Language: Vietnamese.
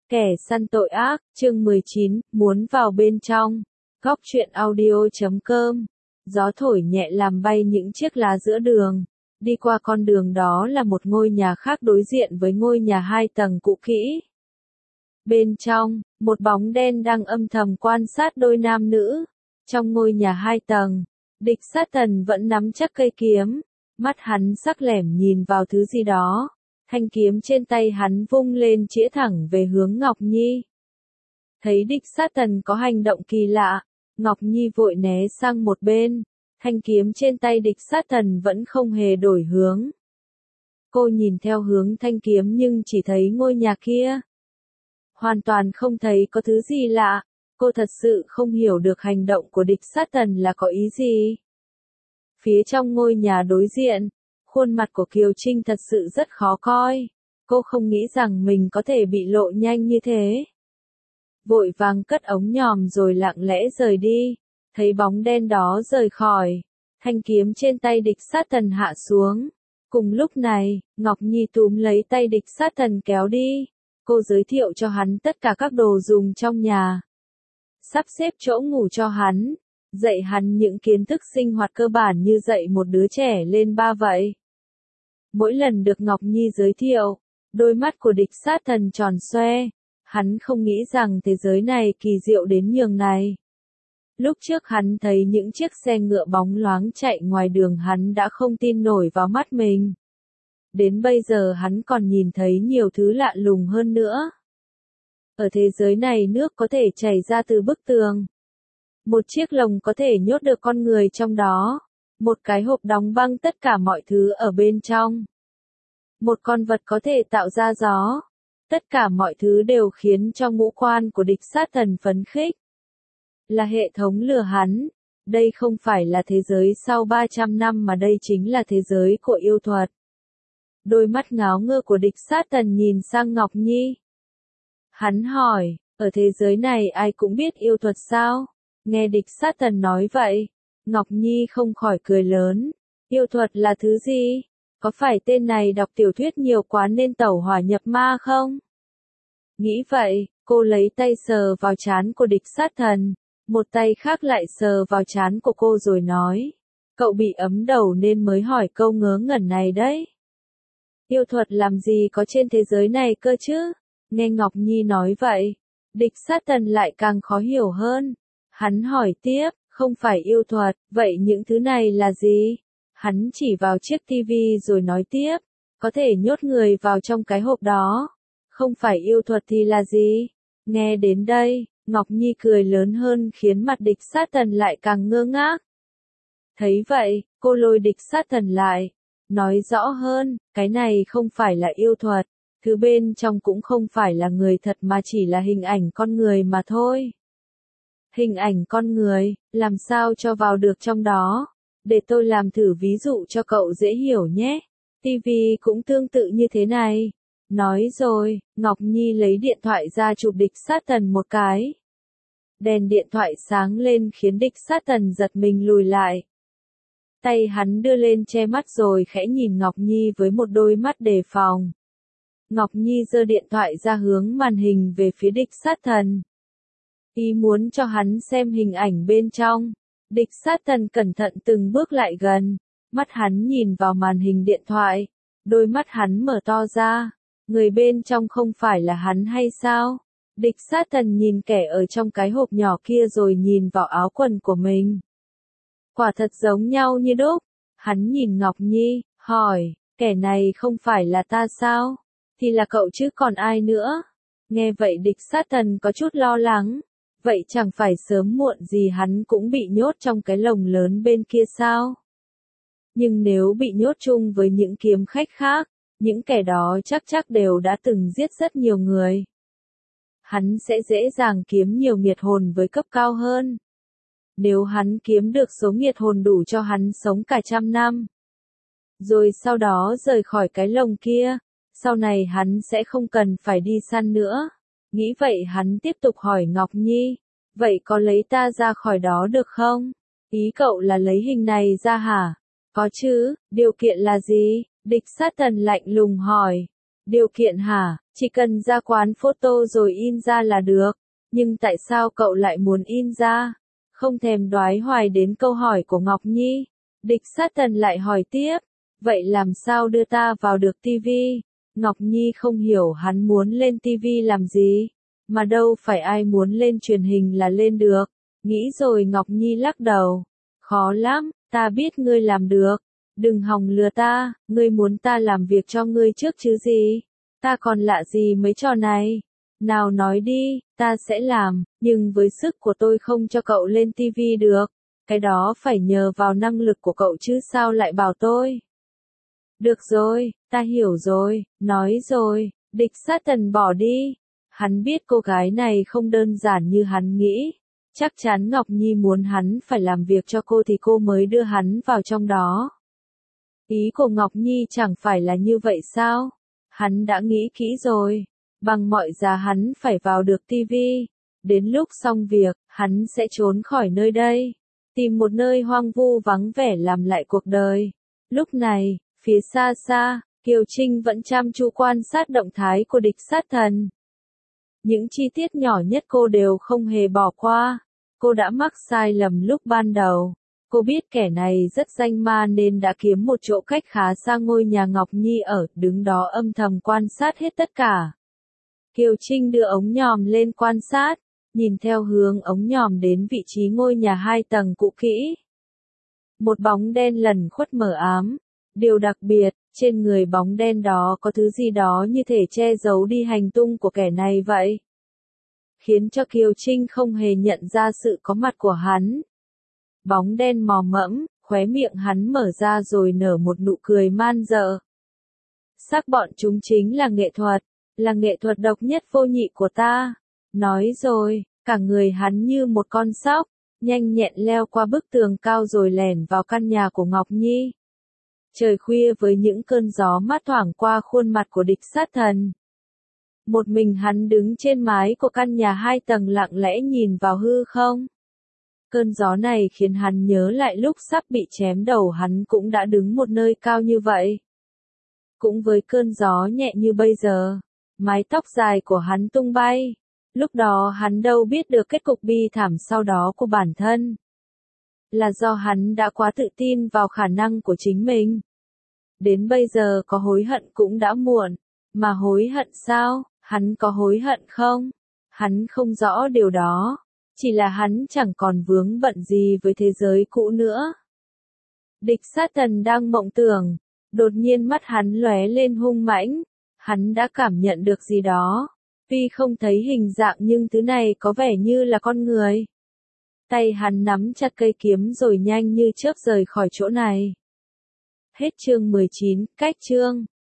Kẻ săn tội ác, chương 19, muốn vào bên trong. Góc truyện audio.com. Gió thổi nhẹ làm bay những chiếc lá giữa đường. Đi qua con đường đó là một ngôi nhà khác đối diện với ngôi nhà 2 tầng cũ kỹ. Bên trong, một bóng đen đang âm thầm quan sát đôi nam nữ. Trong ngôi nhà 2 tầng, địch sát thần vẫn nắm chắc cây kiếm. Mắt hắn sắc lẻm nhìn vào thứ gì đó. Thanh kiếm trên tay hắn vung lên chĩa thẳng về hướng Ngọc Nhi. Thấy địch sát thần có hành động kỳ lạ, Ngọc Nhi vội né sang một bên. Thanh kiếm trên tay địch sát thần vẫn không hề đổi hướng. Cô nhìn theo hướng thanh kiếm nhưng chỉ thấy ngôi nhà kia. Hoàn toàn không thấy có thứ gì lạ. Cô thật sự không hiểu được hành động của địch sát thần là có ý gì. Phía trong ngôi nhà đối diện, khuôn mặt của Kiều Trinh thật sự rất khó coi. Cô không nghĩ rằng mình có thể bị lộ nhanh như thế. Vội vàng cất ống nhòm rồi lặng lẽ rời đi. Thấy bóng đen đó rời khỏi, thanh kiếm trên tay địch sát thần hạ xuống. Cùng lúc này, Ngọc Nhi túm lấy tay địch sát thần kéo đi. Cô giới thiệu cho hắn tất cả các đồ dùng trong nhà. Sắp xếp chỗ ngủ cho hắn. Dạy hắn những kiến thức sinh hoạt cơ bản như dạy một đứa trẻ lên 3 vậy. Mỗi lần được Ngọc Nhi giới thiệu, đôi mắt của địch sát thần tròn xoe. Hắn không nghĩ rằng thế giới này kỳ diệu đến nhường này. Lúc trước hắn thấy những chiếc xe ngựa bóng loáng chạy ngoài đường hắn đã không tin nổi vào mắt mình. Đến bây giờ hắn còn nhìn thấy nhiều thứ lạ lùng hơn nữa. Ở thế giới này nước có thể chảy ra từ bức tường. Một chiếc lồng có thể nhốt được con người trong đó. Một cái hộp đóng băng tất cả mọi thứ ở bên trong. Một con vật có thể tạo ra gió. Tất cả mọi thứ đều khiến cho ngũ quan của địch sát thần phấn khích. Là hệ thống lừa hắn. Đây không phải là thế giới sau 300 năm mà đây chính là thế giới của yêu thuật. Đôi mắt ngáo ngơ của địch sát thần nhìn sang Ngọc Nhi. Hắn hỏi, ở thế giới này ai cũng biết yêu thuật sao? Nghe địch sát thần nói vậy, Ngọc Nhi không khỏi cười lớn. Yêu thuật là thứ gì? Có phải tên này đọc tiểu thuyết nhiều quá nên tẩu hỏa nhập ma không? Nghĩ vậy, cô lấy tay sờ vào trán của địch sát thần, một tay khác lại sờ vào trán của cô rồi nói. Cậu bị ấm đầu nên mới hỏi câu ngớ ngẩn này đấy. Yêu thuật làm gì có trên thế giới này cơ chứ? Nghe Ngọc Nhi nói vậy, địch sát thần lại càng khó hiểu hơn. Hắn hỏi tiếp, không phải yêu thuật, vậy những thứ này là gì? Hắn chỉ vào chiếc tivi rồi nói tiếp, có thể nhốt người vào trong cái hộp đó. Không phải yêu thuật thì là gì? Nghe đến đây, Ngọc Nhi cười lớn hơn khiến mặt địch sát thần lại càng ngơ ngác. Thấy vậy, cô lôi địch sát thần lại, nói rõ hơn, cái này không phải là yêu thuật, thứ bên trong cũng không phải là người thật mà chỉ là hình ảnh con người mà thôi. Hình ảnh con người, làm sao cho vào được trong đó? Để tôi làm thử ví dụ cho cậu dễ hiểu nhé. TV cũng tương tự như thế này. Nói rồi, Ngọc Nhi lấy điện thoại ra chụp địch sát thần một cái. Đèn điện thoại sáng lên khiến địch sát thần giật mình lùi lại. Tay hắn đưa lên che mắt rồi khẽ nhìn Ngọc Nhi với một đôi mắt đề phòng. Ngọc Nhi giơ điện thoại ra hướng màn hình về phía địch sát thần. Ý muốn cho hắn xem hình ảnh bên trong. Địch sát thần cẩn thận từng bước lại gần. Mắt hắn nhìn vào màn hình điện thoại. Đôi mắt hắn mở to ra. Người bên trong không phải là hắn hay sao? Địch sát thần nhìn kẻ ở trong cái hộp nhỏ kia rồi nhìn vào áo quần của mình. Quả thật giống nhau như đúc. Hắn nhìn Ngọc Nhi, hỏi, kẻ này không phải là ta sao? Thì là cậu chứ còn ai nữa? Nghe vậy địch sát thần có chút lo lắng. Vậy chẳng phải sớm muộn gì hắn cũng bị nhốt trong cái lồng lớn bên kia sao? Nhưng nếu bị nhốt chung với những kiếm khách khác, những kẻ đó chắc đều đã từng giết rất nhiều người. Hắn sẽ dễ dàng kiếm nhiều nghiệt hồn với cấp cao hơn. Nếu hắn kiếm được số nghiệt hồn đủ cho hắn sống cả 100 năm. Rồi sau đó rời khỏi cái lồng kia, sau này hắn sẽ không cần phải đi săn nữa. Nghĩ vậy hắn tiếp tục hỏi Ngọc Nhi, vậy có lấy ta ra khỏi đó được không? Ý cậu là lấy hình này ra hả? Có chứ, điều kiện là gì? Địch sát thần lạnh lùng hỏi. Điều kiện hả? Chỉ cần ra quán photo rồi in ra là được. Nhưng tại sao cậu lại muốn in ra? Không thèm đoái hoài đến câu hỏi của Ngọc Nhi. Địch Sát Thần lại hỏi tiếp. Vậy làm sao đưa ta vào được tivi? Ngọc Nhi không hiểu hắn muốn lên tivi làm gì. Mà đâu phải ai muốn lên truyền hình là lên được. Nghĩ rồi Ngọc Nhi lắc đầu. Khó lắm, ta biết ngươi làm được. Đừng hòng lừa ta, ngươi muốn ta làm việc cho ngươi trước chứ gì. Ta còn lạ gì mấy trò này. Nào nói đi, ta sẽ làm, nhưng với sức của tôi không cho cậu lên tivi được. Cái đó phải nhờ vào năng lực của cậu chứ sao lại bảo tôi. Được rồi, ta hiểu rồi, nói rồi, Địch Sát Thần bỏ đi. Hắn biết cô gái này không đơn giản như hắn nghĩ. Chắc chắn Ngọc Nhi muốn hắn phải làm việc cho cô thì cô mới đưa hắn vào trong đó. Ý của Ngọc Nhi chẳng phải là như vậy sao? Hắn đã nghĩ kỹ rồi. Bằng mọi giá hắn phải vào được tivi. Đến lúc xong việc, hắn sẽ trốn khỏi nơi đây. Tìm một nơi hoang vu vắng vẻ làm lại cuộc đời. Lúc này, phía xa xa, Kiều Trinh vẫn chăm chú quan sát động thái của Địch Sát Thần. Những chi tiết nhỏ nhất cô đều không hề bỏ qua. Cô đã mắc sai lầm lúc ban đầu. Cô biết kẻ này rất danh ma nên đã kiếm một chỗ cách khá xa ngôi nhà Ngọc Nhi ở, đứng đó âm thầm quan sát hết tất cả. Kiều Trinh đưa ống nhòm lên quan sát, nhìn theo hướng ống nhòm đến vị trí ngôi nhà 2 tầng cũ kỹ. Một bóng đen lẩn khuất mờ ám. Điều đặc biệt, trên người bóng đen đó có thứ gì đó như thể che giấu đi hành tung của kẻ này vậy. Khiến cho Kiều Trinh không hề nhận ra sự có mặt của hắn. Bóng đen mò mẫm, khóe miệng hắn mở ra rồi nở một nụ cười man dợ. Sắc bọn chúng chính là nghệ thuật độc nhất vô nhị của ta. Nói rồi, cả người hắn như một con sóc, nhanh nhẹn leo qua bức tường cao rồi lẻn vào căn nhà của Ngọc Nhi. Trời khuya với những cơn gió mát thoảng qua khuôn mặt của Địch Sát Thần. Một mình hắn đứng trên mái của căn nhà 2 tầng lặng lẽ nhìn vào hư không. Cơn gió này khiến hắn nhớ lại lúc sắp bị chém đầu hắn cũng đã đứng một nơi cao như vậy. Cũng với cơn gió nhẹ như bây giờ, mái tóc dài của hắn tung bay. Lúc đó hắn đâu biết được kết cục bi thảm sau đó của bản thân. Là do hắn đã quá tự tin vào khả năng của chính mình. Đến bây giờ có hối hận cũng đã muộn. Mà hối hận sao? Hắn có hối hận không? Hắn không rõ điều đó. Chỉ là hắn chẳng còn vướng bận gì với thế giới cũ nữa. Địch Sát Thần đang mộng tưởng. Đột nhiên mắt hắn lóe lên hung mãnh. Hắn đã cảm nhận được gì đó. Tuy không thấy hình dạng nhưng thứ này có vẻ như là con người. Tay hắn nắm chặt cây kiếm rồi nhanh như chớp rời khỏi chỗ này. Hết chương 19, cách chương.